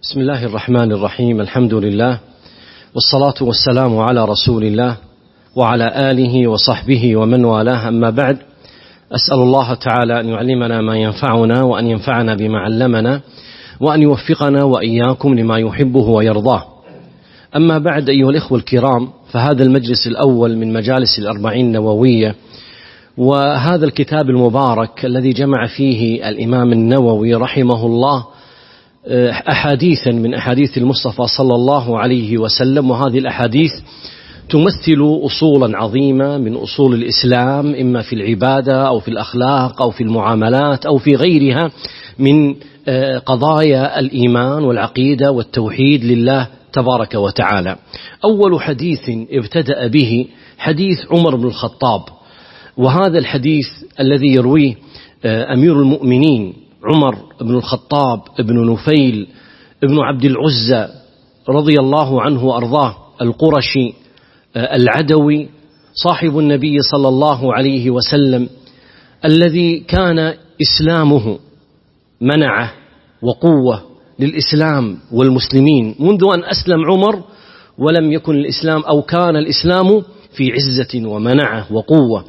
بسم الله الرحمن الرحيم. الحمد لله والصلاة والسلام على رسول الله وعلى آله وصحبه ومن والاه، أما بعد. أسأل الله تعالى أن يعلمنا ما ينفعنا وأن ينفعنا بما علمنا وأن يوفقنا وإياكم لما يحبه ويرضاه. أما بعد، أيها الإخوة الكرام، فهذا المجلس الأول من مجالس الأربعين النووية، وهذا الكتاب المبارك الذي جمع فيه الإمام النووي رحمه الله أحاديثا من أحاديث المصطفى صلى الله عليه وسلم، وهذه الأحاديث تمثل أصولا عظيمة من أصول الإسلام، إما في العبادة أو في الأخلاق أو في المعاملات أو في غيرها من قضايا الإيمان والعقيدة والتوحيد لله تبارك وتعالى. أول حديث ابتدأ به حديث عمر بن الخطاب، وهذا الحديث الذي يرويه أمير المؤمنين عمر بن الخطاب بن نفيل بن عبد العزى رضي الله عنه وأرضاه، القرشي العدوي، صاحب النبي صلى الله عليه وسلم، الذي كان إسلامه منعه وقوة للإسلام والمسلمين منذ أن أسلم عمر، ولم يكن الإسلام أو كان الإسلام في عزة ومنعه وقوة.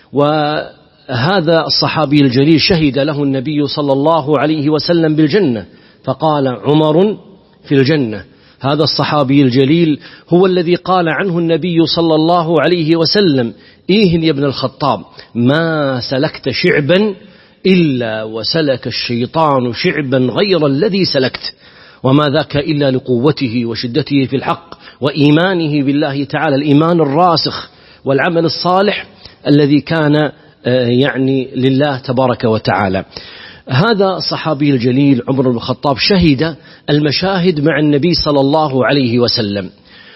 وهذا الصحابي الجليل شهد له النبي صلى الله عليه وسلم بالجنة، فقال عمر في الجنة. هذا الصحابي الجليل هو الذي قال عنه النبي صلى الله عليه وسلم: إيه يا ابن الخطاب، ما سلكت شعبا إلا وسلك الشيطان شعبا غير الذي سلكت، وما ذاك إلا لقوته وشدته في الحق وإيمانه بالله تعالى، الإيمان الراسخ والعمل الصالح الذي كان لله تبارك وتعالى. هذا الصحابي الجليل عمر بن الخطاب شهد المشاهد مع النبي صلى الله عليه وسلم،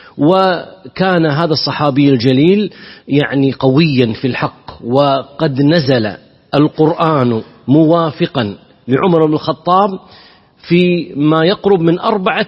وكان هذا الصحابي الجليل قويا في الحق، وقد نزل القرآن موافقا لعمر بن الخطاب في ما يقرب من 4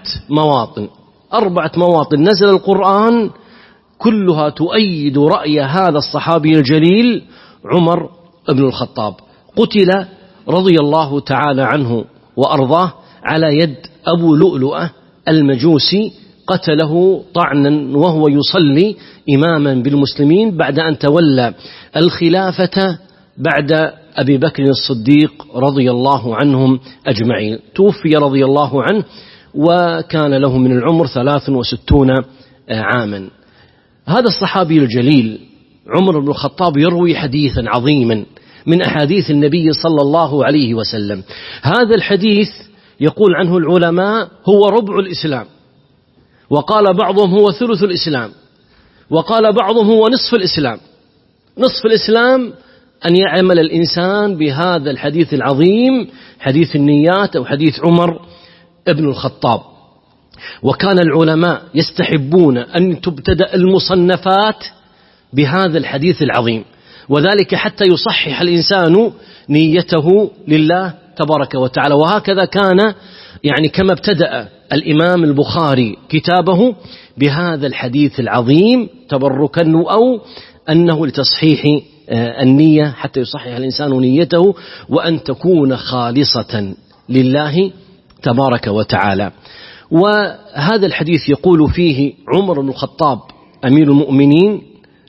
مواطن نزل القرآن كلها تؤيد رأي هذا الصحابي الجليل عمر بن الخطاب. قتل رضي الله تعالى عنه وأرضاه على يد أبو لؤلؤة المجوسي، قتله طعنا وهو يصلي إماما بالمسلمين بعد أن تولى الخلافة بعد أبي بكر الصديق رضي الله عنهم أجمعين. توفي رضي الله عنه وكان له من العمر 63 عاما. هذا الصحابي الجليل عمر بن الخطاب يروي حديثا عظيما من أحاديث النبي صلى الله عليه وسلم. هذا الحديث يقول عنه العلماء هو ربع الإسلام، وقال بعضهم هو ثلث الإسلام، وقال بعضهم هو نصف الإسلام. نصف الإسلام أن يعمل الإنسان بهذا الحديث العظيم، حديث النيات أو حديث عمر بن الخطاب. وكان العلماء يستحبون أن تبتدأ المصنفات بهذا الحديث العظيم، وذلك حتى يصحح الإنسان نيته لله تبارك وتعالى. وهكذا كان كما ابتدأ الإمام البخاري كتابه بهذا الحديث العظيم تبركا أو أنه لتصحيح النية، حتى يصحح الإنسان نيته وأن تكون خالصة لله تبارك وتعالى. وهذا الحديث يقول فيه عمر بن الخطاب أمير المؤمنين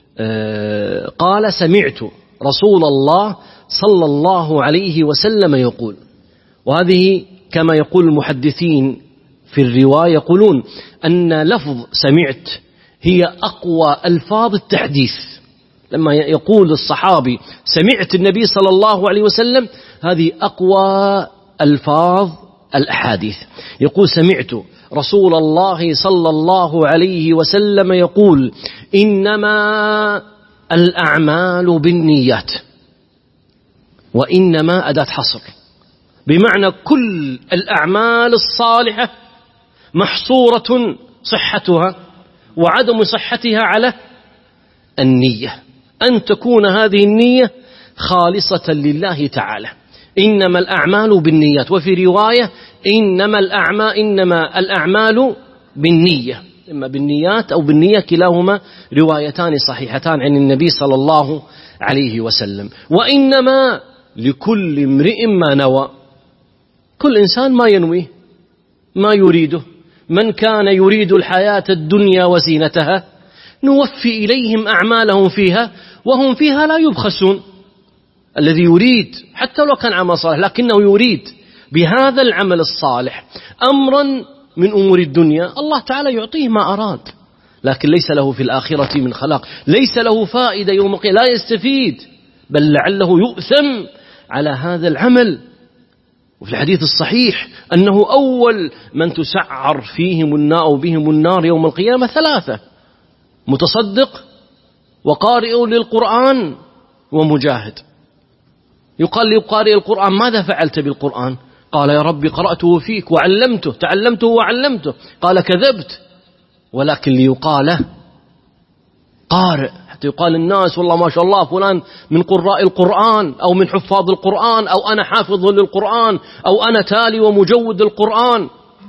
قال: سمعت رسول الله صلى الله عليه وسلم يقول. وهذه كما يقول المحدثين في الرواية، يقولون أن لفظ سمعت هي أقوى ألفاظ التحديث. لما يقول الصحابي سمعت النبي صلى الله عليه وسلم، هذه أقوى ألفاظ الأحاديث. يقول: سمعت رسول الله صلى الله عليه وسلم يقول: إنما الأعمال بالنيات. وإنما أداة حصر، بمعنى كل الأعمال الصالحة محصورة صحتها وعدم صحتها على النية، أن تكون هذه النية خالصة لله تعالى. إنما الأعمال بالنيات. وفي رواية إنما الأعمال بالنية، إما بالنيات أو بالنية، كلاهما روايتان صحيحتان عن النبي صلى الله عليه وسلم. وإنما لكل امرئ ما نوى، كل إنسان ما ينويه. ما يريده. من كان يريد الحياة الدنيا وزينتها نوفي إليهم أعمالهم فيها وهم فيها لا يبخسون. الذي يريد حتى لو كان عمل صالح لكنه يريد بهذا العمل الصالح أمرا من أمور الدنيا، الله تعالى يعطيه ما أراد، لكن ليس له في الآخرة من خلاق، ليس له فائدة يوم القيامة، لا يستفيد، بل لعله يؤثم على هذا العمل. وفي الحديث الصحيح أنه أول من تسعر فيهم النار بهم النار يوم القيامة 3: متصدق، وقارئ للقرآن، ومجاهد. يقال لقارئ القرآن: ماذا فعلت بالقرآن؟ قال: يا ربي قرأته فيك وعلمته، تعلمته وعلمته. قال: كذبت، ولكن ليقال قارئ، حتى يقال الناس والله ما شاء الله فلان من قراء القرآن، أو من حفاظ القرآن، أو أنا حافظ للقرآن، أو أنا تالي ومجود القرآن.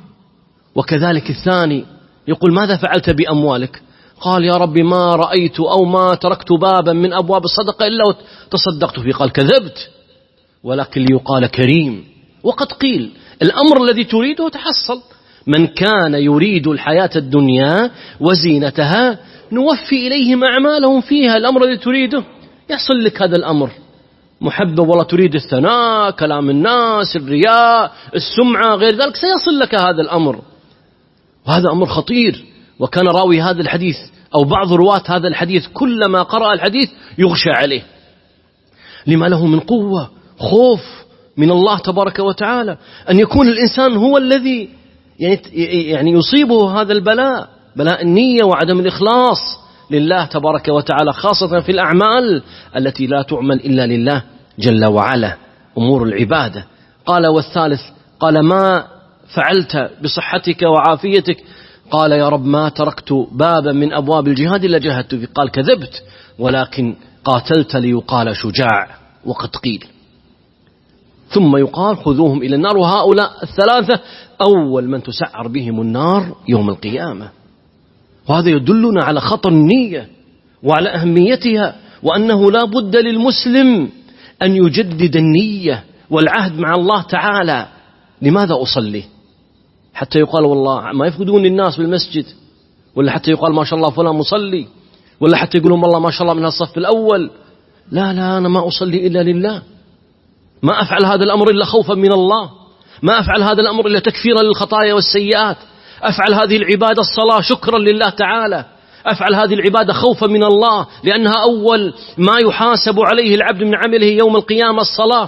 وكذلك الثاني يقول: ماذا فعلت بأموالك؟ قال: يا ربي ما رأيت أو ما تركت بابا من أبواب الصدقة إلا وتصدقت فيه. قال: كذبت، ولكن ليقال كريم. وقد قيل الأمر الذي تريده تحصل. من كان يريد الحياة الدنيا وزينتها نوفي إليهم أعمالهم فيها. الأمر الذي تريده يحصل لك هذا الأمر، محبب والله تريد الثناء، كلام الناس، الرياء، السمعة، غير ذلك، سيصل لك هذا الأمر، وهذا أمر خطير. وكان راوي هذا الحديث أو بعض رواة هذا الحديث كلما قرأ الحديث يغشى عليه، لما له من قوة، خوف من الله تبارك وتعالى، أن يكون الإنسان هو الذي يعني يصيبه هذا البلاء، بلاء النية وعدم الإخلاص لله تبارك وتعالى، خاصة في الأعمال التي لا تعمل إلا لله جل وعلا، أمور العبادة. قال: والثالث، قال: ما فعلت بصحتك وعافيتك؟ قال: يا رب ما تركت بابا من أبواب الجهاد إلا جاهدت فيه. قال: كذبت، ولكن قاتلت ليقال شجاع. وقد قيل. ثم يقال: خذوهم إلى النار. وهؤلاء 3 أول من تسعر بهم النار يوم القيامة. وهذا يدلنا على خطر النية وعلى أهميتها، وأنه لا بد للمسلم أن يجدد النية والعهد مع الله تعالى. لماذا أصلي؟ حتى يقال والله ما يفقدون الناس بالمسجد، ولا حتى يقال ما شاء الله فلان مصلي، ولا حتى يقولون والله ما شاء الله من الصف الأول. لا، أنا ما أصلي إلا لله، ما أفعل هذا الأمر إلا خوفا من الله، ما أفعل هذا الأمر إلا تكفيرا للخطايا والسيئات، أفعل هذه العبادة الصلاة شكرا لله تعالى، أفعل هذه العبادة خوفا من الله، لأنها أول ما يحاسب عليه العبد من عمله يوم القيامة الصلاة.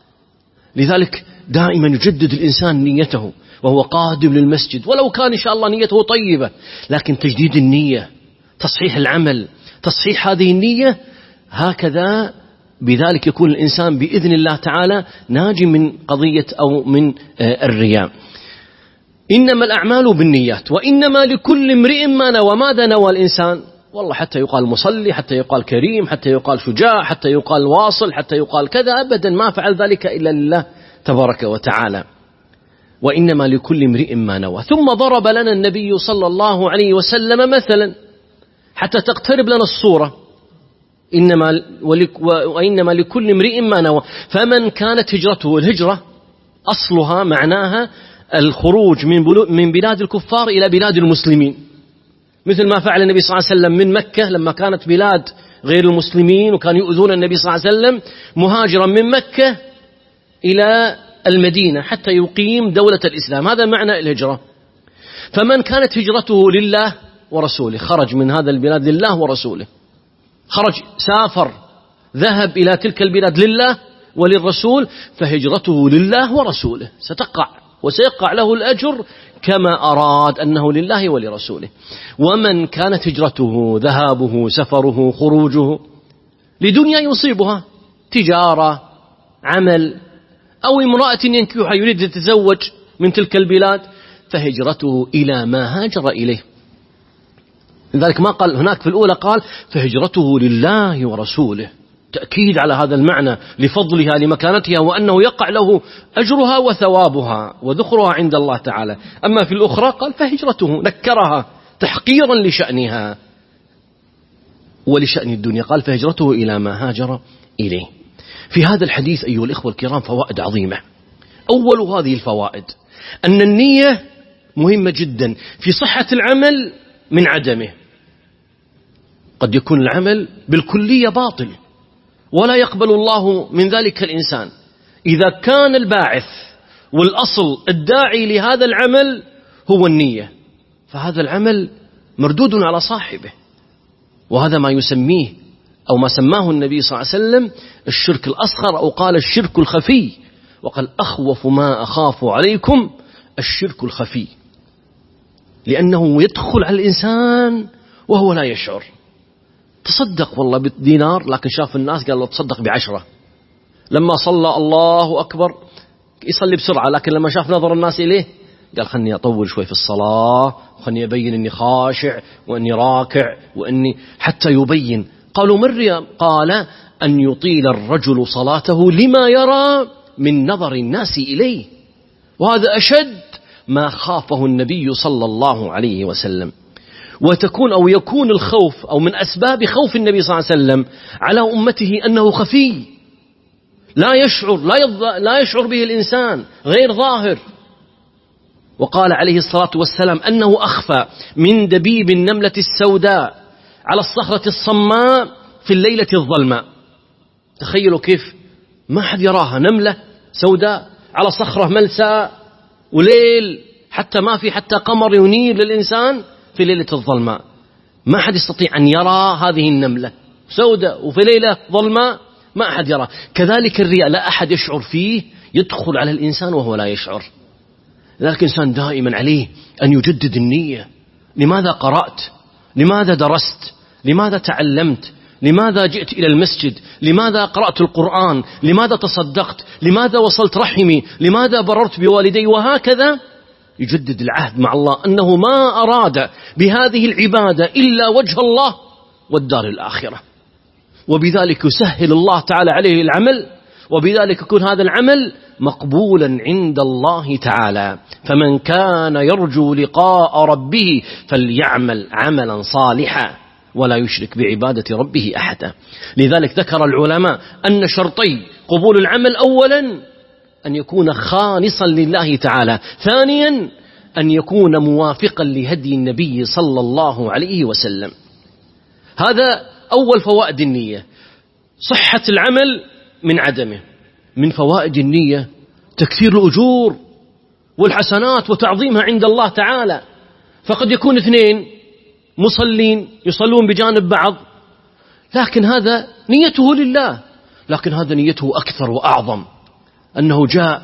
لذلك دائما يجدد الإنسان نيته وهو قادم للمسجد، ولو كان إن شاء الله نيته طيبة، لكن تجديد النية، تصحيح العمل، تصحيح هذه النية، هكذا بذلك يكون الإنسان بإذن الله تعالى ناجي من قضية أو من الرياء. إنما الأعمال بالنيات وإنما لكل امرئ ما نوى. ماذا نوى الإنسان؟ والله حتى يقال مصلي، حتى يقال كريم، حتى يقال شجاع، حتى يقال واصل، حتى يقال كذا، أبدا ما فعل ذلك إلا لله تبارك وتعالى. وإنما لكل امرئ ما نوى. ثم ضرب لنا النبي صلى الله عليه وسلم مثلا حتى تقترب لنا الصورة: وإنما لكل امرئ ما نوى. فمن كانت هجرته، الهجرة أصلها معناها الخروج من بلاد الكفار إلى بلاد المسلمين، مثل ما فعل النبي صلى الله عليه وسلم من مكة لما كانت بلاد غير المسلمين وكانوا يؤذون النبي صلى الله عليه وسلم، مهاجرا من مكة إلى المدينة حتى يقيم دولة الإسلام. هذا معنى الهجرة. فمن كانت هجرته لله ورسوله، خرج من هذا البلاد لله ورسوله، خرج سافر ذهب إلى تلك البلاد لله وللرسول، فهجرته لله ورسوله ستقع وسيقع له الأجر كما أراد أنه لله ولرسوله. ومن كانت هجرته، ذهابه، سفره، خروجه لدنيا يصيبها، تجارة، عمل، أو امرأة ينكحها يريد يتزوج من تلك البلاد، فهجرته إلى ما هاجر إليه. لذلك ما قال هناك في الأولى، قال فهجرته لله ورسوله، تأكيد على هذا المعنى لفضلها لمكانتها، وأنه يقع له أجرها وثوابها وذخرها عند الله تعالى. أما في الأخرى قال فهجرته، نكرها تحقيرا لشأنها ولشأن الدنيا، قال فهجرته إلى ما هاجر إليه. في هذا الحديث أيها الإخوة الكرام فوائد عظيمة. أول هذه الفوائد أن النية مهمة جدا في صحة العمل من عدمه. قد يكون العمل بالكلية باطل ولا يقبل الله من ذلك الإنسان. إذا كان الباعث والأصل الداعي لهذا العمل هو النية، فهذا العمل مردود على صاحبه، وهذا ما يسميه أو ما سماه النبي صلى الله عليه وسلم الشرك الأصغر، أو قال الشرك الخفي، وقال أخوف ما أخاف عليكم الشرك الخفي، لأنه يدخل على الإنسان وهو لا يشعر. تصدق والله بالدينار، لكن شاف الناس قال له تصدق ب10. لما صلى الله أكبر يصلي بسرعة، لكن لما شاف نظر الناس إليه قال خلني أطول شوي في الصلاة، وخلني أبين أني خاشع وأني راكع وأني حتى يبين. قالوا مريم، قال أن يطيل الرجل صلاته لما يرى من نظر الناس إليه، وهذا أشد ما خافه النبي صلى الله عليه وسلم. وتكون أو يكون الخوف أو من أسباب خوف النبي صلى الله عليه وسلم على أمته أنه خفي، لا يشعر به الإنسان، غير ظاهر. وقال عليه الصلاة والسلام أنه أخفى من دبيب النملة السوداء على الصخرة الصماء في الليلة الظلماء. تخيلوا كيف ما حد يراها، نملة سوداء على صخرة ملساء وليل، حتى ما في حتى قمر ينير للإنسان في ليلة الظلماء، ما أحد يستطيع أن يرى هذه النملة سوداء وفي ليلة ظلماء ما أحد يرى. كذلك الرياء لا أحد يشعر فيه، يدخل على الإنسان وهو لا يشعر. لذلك الإنسان دائما عليه أن يجدد النية. لماذا قرأت؟ لماذا درست؟ لماذا تعلمت؟ لماذا جئت إلى المسجد؟ لماذا قرأت القرآن؟ لماذا تصدقت؟ لماذا وصلت رحمي؟ لماذا بررت بوالدي؟ وهكذا يجدد العهد مع الله أنه ما أراد بهذه العبادة إلا وجه الله والدار الآخرة، وبذلك يسهل الله تعالى عليه العمل، وبذلك يكون هذا العمل مقبولا عند الله تعالى. فمن كان يرجو لقاء ربه فليعمل عملا صالحا ولا يشرك بعبادة ربه أحدا. لذلك ذكر العلماء أن شرطي قبول العمل: أولا أن يكون خالصا لله تعالى، ثانيا أن يكون موافقا لهدي النبي صلى الله عليه وسلم. هذا أول فوائد النية، صحة العمل من عدمه. من فوائد النية تكثير الأجور والحسنات وتعظيمها عند الله تعالى. فقد يكون اثنين مصلين يصلون بجانب بعض، لكن هذا نيته لله، لكن هذا نيته أكثر وأعظم، أنه جاء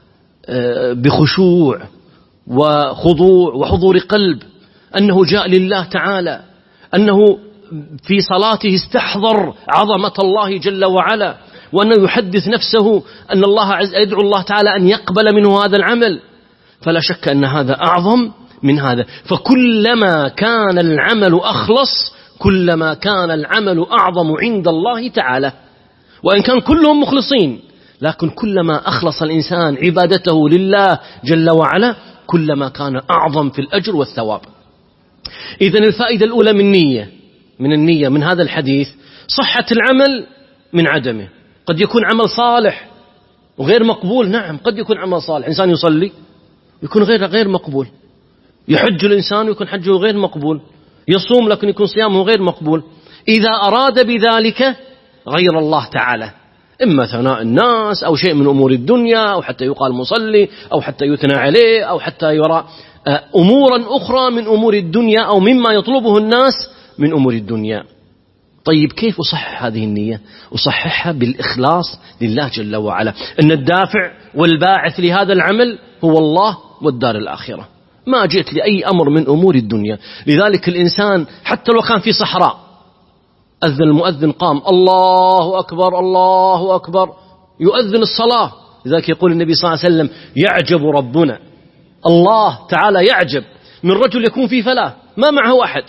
بخشوع وخضوع وحضور قلب، أنه جاء لله تعالى، أنه في صلاته استحضر عظمة الله جل وعلا، وأنه يحدث نفسه أن الله يدعو الله تعالى أن يقبل منه هذا العمل. فلا شك أن هذا أعظم من هذا. فكلما كان العمل أخلص كلما كان العمل أعظم عند الله تعالى، وإن كان كلهم مخلصين، لكن كلما أخلص الإنسان عبادته لله جل وعلا كلما كان أعظم في الأجر والثواب. إذن الفائدة الأولى من النية من هذا الحديث صحة العمل من عدمه. قد يكون عمل صالح وغير مقبول، نعم قد يكون عمل صالح، إنسان يصلي يكون غير مقبول، يحج الإنسان ويكون حجه غير مقبول، يصوم لكن يكون صيامه غير مقبول، إذا أراد بذلك غير الله تعالى، إما ثناء الناس أو شيء من أمور الدنيا، أو حتى يقال مصلي، أو حتى يثنى عليه، أو حتى يرى أمورا أخرى من أمور الدنيا، أو مما يطلبه الناس من أمور الدنيا. طيب كيف أصحح هذه النية؟ أصححها بالإخلاص لله جل وعلا، أن الدافع والباعث لهذا العمل هو الله والدار الآخرة، ما جئت لأي أمر من أمور الدنيا. لذلك الإنسان حتى لو كان في صحراء، أذن المؤذن قام الله أكبر الله أكبر، يؤذن الصلاة. لذلك يقول النبي صلى الله عليه وسلم: يعجب ربنا، الله تعالى يعجب من رجل يكون في فلاة ما معه أحد،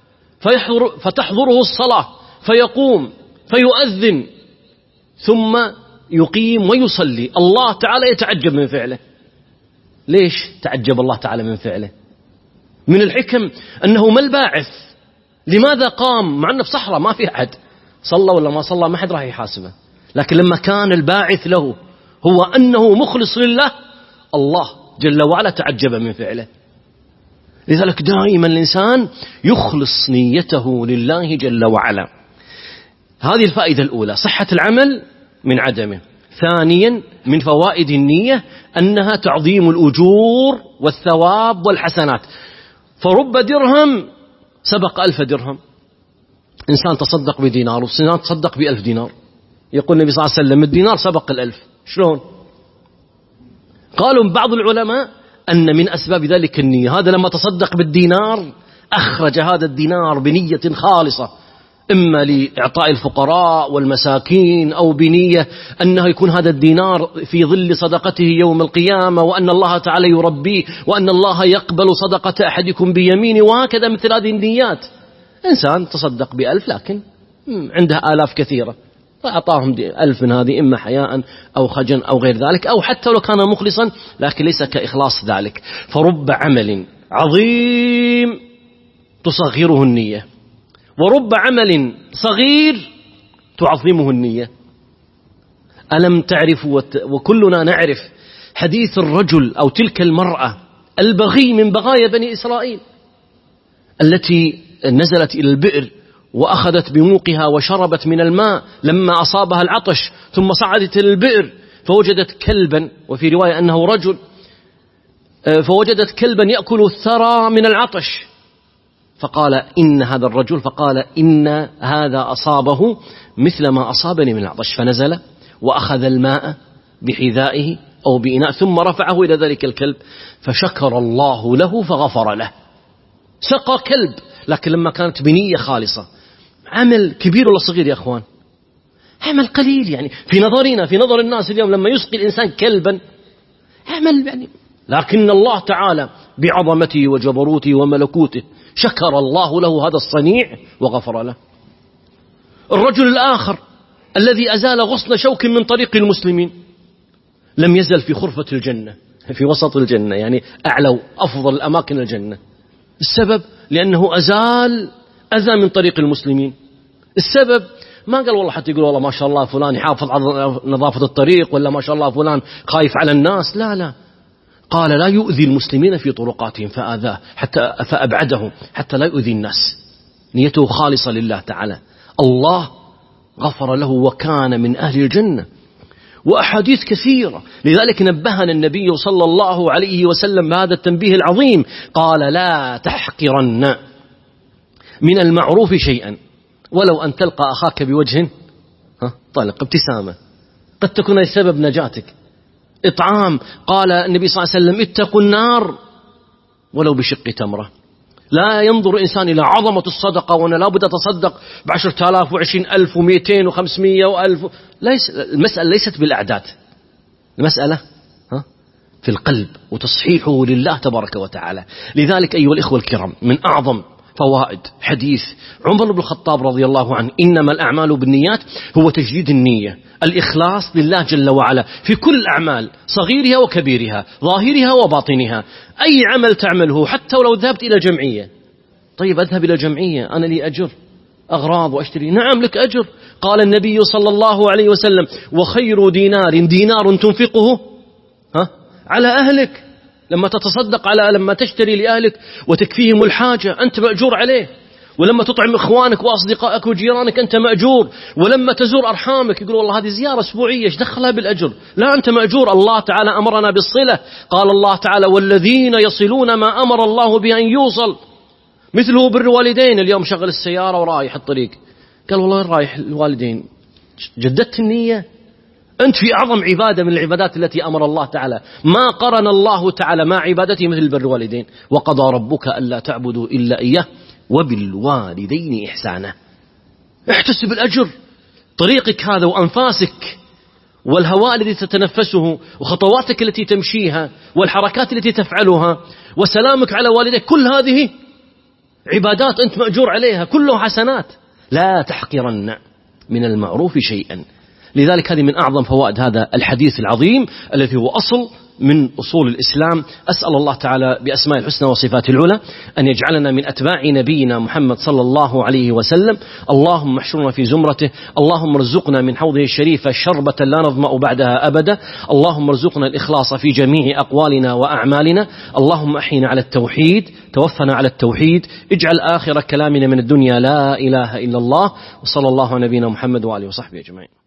فتحضره الصلاة فيقوم فيؤذن ثم يقيم ويصلي، الله تعالى يتعجب من فعله. ليش تعجب الله تعالى من فعله؟ من الحكم أنه ما الباعث، لماذا قام مع أنه في صحراء ما في أحد، صلى ولا ما صلى ما حد راح يحاسبه، لكن لما كان الباعث له هو أنه مخلص لله، الله جل وعلا تعجب من فعله. لذلك دائما الإنسان يخلص نيته لله جل وعلا. هذه الفائدة الأولى، صحة العمل من عدمه. ثانيا من فوائد النية أنها تعظيم الأجور والثواب والحسنات. فرب درهم سبق 1000 درهم. إنسان تصدق بدينار وإنسان تصدق ب1000 دينار. يقول النبي صلى الله عليه وسلم الدينار سبق 1000. شلون؟ قالوا بعض العلماء أن من أسباب ذلك النية. هذا لما تصدق بالدينار أخرج هذا الدينار بنية خالصة، إما لإعطاء الفقراء والمساكين، أو بنية أنه يكون هذا الدينار في ظل صدقته يوم القيامة، وأن الله تعالى يربيه، وأن الله يقبل صدقة أحدكم بيمينه، وهكذا مثل هذه النيات. إنسان تصدق ب1000 لكن عنده آلاف كثيرة، فأعطاهم 1000 من هذه إما حياء أو خجا أو غير ذلك، أو حتى لو كان مخلصا لكن ليس كإخلاص ذلك. فرب عمل عظيم تصغره النية، ورب عمل صغير تعظمه النية. ألم تعرف وكلنا نعرف حديث الرجل أو تلك المرأة البغي من بغايا بني إسرائيل التي نزلت إلى البئر وأخذت بموقها وشربت من الماء لما أصابها العطش، ثم صعدت إلى البئر فوجدت كلبا، وفي رواية أنه رجل، فوجدت كلبا يأكل الثرى من العطش، فقال إن هذا الرجل إن هذا أصابه مثل ما أصابني من العطش، فنزل وأخذ الماء بحذائه أو بإناء ثم رفعه إلى ذلك الكلب، فشكر الله له فغفر له. سقى كلب، لكن لما كانت بنية خالصة. عمل كبير ولا صغير يا أخوان؟ عمل قليل يعني في نظرنا، في نظر الناس اليوم لما يسقي الإنسان كلبا عمل يعني، لكن الله تعالى بعظمته وجبروته وملكوته شكر الله له هذا الصنيع وغفر له. الرجل الآخر الذي أزال غصن شوك من طريق المسلمين لم يزل في خرفة الجنة، في وسط الجنة، يعني أعلى أفضل الأماكن الجنة. السبب لأنه أزال أذى من طريق المسلمين. السبب ما قال والله حتى يقول والله ما شاء الله فلان يحافظ على نظافة الطريق، ولا ما شاء الله فلان خايف على الناس، لا، قال لا يؤذي المسلمين في طرقاتهم فآذاه فأبعدهم حتى لا يؤذي الناس. نيته خالصة لله تعالى، الله غفر له وكان من أهل الجنة. وأحاديث كثيرة، لذلك نبهنا النبي صلى الله عليه وسلم بهذا التنبيه العظيم، قال لا تحقرن من المعروف شيئا ولو أن تلقى أخاك بوجه طلق، ابتسامة قد تكون سبب نجاتك. إطعام، قال النبي صلى الله عليه وسلم اتقوا النار ولو بشق تمرة. لا ينظر إنسان إلى عظمة الصدقة وأنا لا بد أتصدق ب10,000 و20,000 و200 و500 و1000. المسألة ليست بالأعداد، المسألة في القلب وتصحيحه لله تبارك وتعالى. لذلك أيها الإخوة الكرام، من أعظم فوائد حديث عمر بن الخطاب رضي الله عنه إنما الأعمال بالنيات هو تجديد النية، الإخلاص لله جل وعلا في كل الأعمال صغيرها وكبيرها، ظاهرها وباطنها. أي عمل تعمله حتى ولو ذهبت إلى جمعية، طيب أذهب إلى جمعية أنا لي أجر أغراض وأشتري، نعم لك أجر. قال النبي صلى الله عليه وسلم وخير دينار تنفقه على أهلك. لما تتصدق لما تشتري لأهلك وتكفيهم الحاجة أنت مأجور عليه، ولما تطعم إخوانك وأصدقائك وجيرانك أنت مأجور، ولما تزور أرحامك يقول والله هذه زيارة أسبوعية ايش دخلها بالأجر؟ لا، أنت مأجور. الله تعالى أمرنا بالصلة، قال الله تعالى والذين يصلون ما أمر الله بأن يوصل، مثله بر الوالدين. اليوم شغل السيارة ورايح الطريق، قال والله رايح الوالدين، جددت النية. أنت في أعظم عبادة من العبادات التي أمر الله تعالى، ما قرن الله تعالى مع عبادته مثل بر الوالدين، وقضى ربك ألا تعبدوا إلا إياه وبالوالدين إحسانا. احتسب الأجر. طريقك هذا وأنفاسك والهواء الذي تتنفسه وخطواتك التي تمشيها والحركات التي تفعلها وسلامك على والديك، كل هذه عبادات أنت مأجور عليها، كلها حسنات. لا تحقرن من المعروف شيئا. لذلك هذه من أعظم فوائد هذا الحديث العظيم الذي هو أصل من أصول الإسلام. أسأل الله تعالى بأسماء الحسنى وصفات العلى أن يجعلنا من أتباع نبينا محمد صلى الله عليه وسلم. اللهم احشرنا في زمرته، اللهم ارزقنا من حوضه الشريف شربة لا نظمأ بعدها أبدا، اللهم ارزقنا الإخلاص في جميع أقوالنا وأعمالنا، اللهم أحينا على التوحيد، توفنا على التوحيد، اجعل آخر كلامنا من الدنيا لا إله إلا الله، وصلى الله على نبينا محمد وآله وصحبه أجمعين.